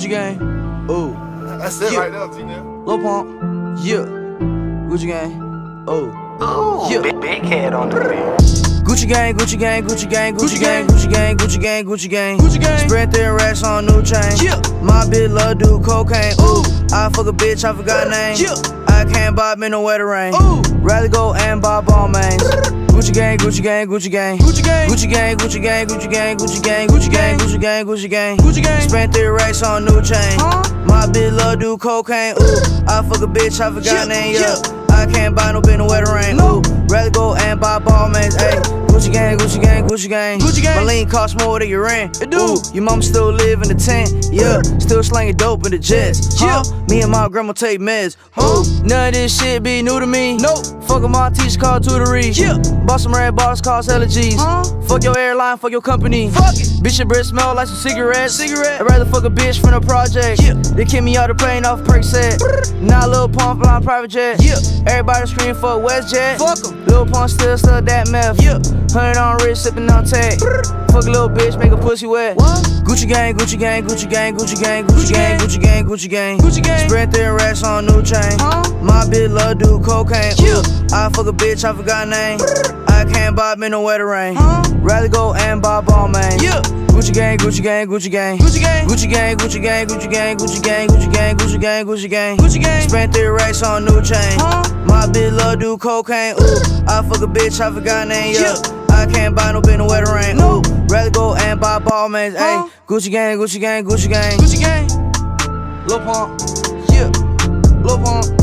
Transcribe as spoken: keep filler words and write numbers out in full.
Gucci gang, oh. That's it yeah. right there, T-Now. Lil Pump, yeah. Gucci gang, oh. Ooh, yeah. big, big head on the beat. Gucci gang, Gucci gang, Gucci gang, Gucci gang, Gucci gang, Gucci gang, Gucci gang, Gucci gang. Sprint their racks on new chain. Yeah. My bitch love do cocaine. Ooh, I fuck a bitch, I forgot name. Yeah. I can't buy me no wetter rain. Ooh, rather go and buy ball mains. Gucci gang, Gucci gang, Gucci gang, Gucci gang, Gucci gang, Gucci gang, Gucci gang, Gucci gang, Gucci gang, Gucci gang, Gucci gang, Gucci gang. Spent their racks on new chain. My bitch love do cocaine. Ooh, I fuck a bitch, I forgot name. Yeah, I can't buy no bitch no wetter rain. Ooh, rather go and buy ball mains. Ayy. Gucci gang, Gucci gang, Gucci gang, Gucci gang. My lean cost more than your rent. It do. Ooh, your mama still live in the tent. Yeah, still slanging dope in the jets. Huh? Yeah, me and my grandma take meds. Huh? None of this shit be new to me. Nope. Fuck my teacher called tutory. Yeah. Bought some red bottles cost hella G's. Huh? Fuck your airline, fuck your company. Fuck it. Bitch, your breath smell like some cigarettes. Cigarette. I'd rather fuck a bitch from the project. Yeah. They kick me out the plane off Percocet. Now Lil Pump flying private jet. Yeah. Everybody scream for WestJet. Fuck em. Lil Pump still stuck that meth. Yeah. Hundred on wrist, sippin' on tag. Fuck a little bitch, make a pussy wet. What? Gucci gang, Gucci gang, Gucci gang, Gucci gang, Gucci gang, Gucci gang, Gucci gang, Gucci gang. Sprint their racks on new chain. Huh? My bitch love do cocaine. Yeah. I fuck a bitch, I forgot name. I can't buy me no wetter rain. Huh? Rather go and buy ball main. Yeah. Gucci gang, Gucci gang, Gucci gang, Gucci gang, Gucci gang, Gucci gang, Gucci gang, Gucci gang, Gucci gang, Gucci gang, Gucci gang, Gucci gang. Spent their racks on new chain. Huh? My bitch love do cocaine. Ooh, I fuck a bitch, I forgot name. Yeah. I can't buy no bitch no wetter rain. No. Rather go and buy ball mains. Ayy, Gucci gang, Gucci gang, Gucci gang, Gucci gang. Lil Pump, yeah, Lil Pump.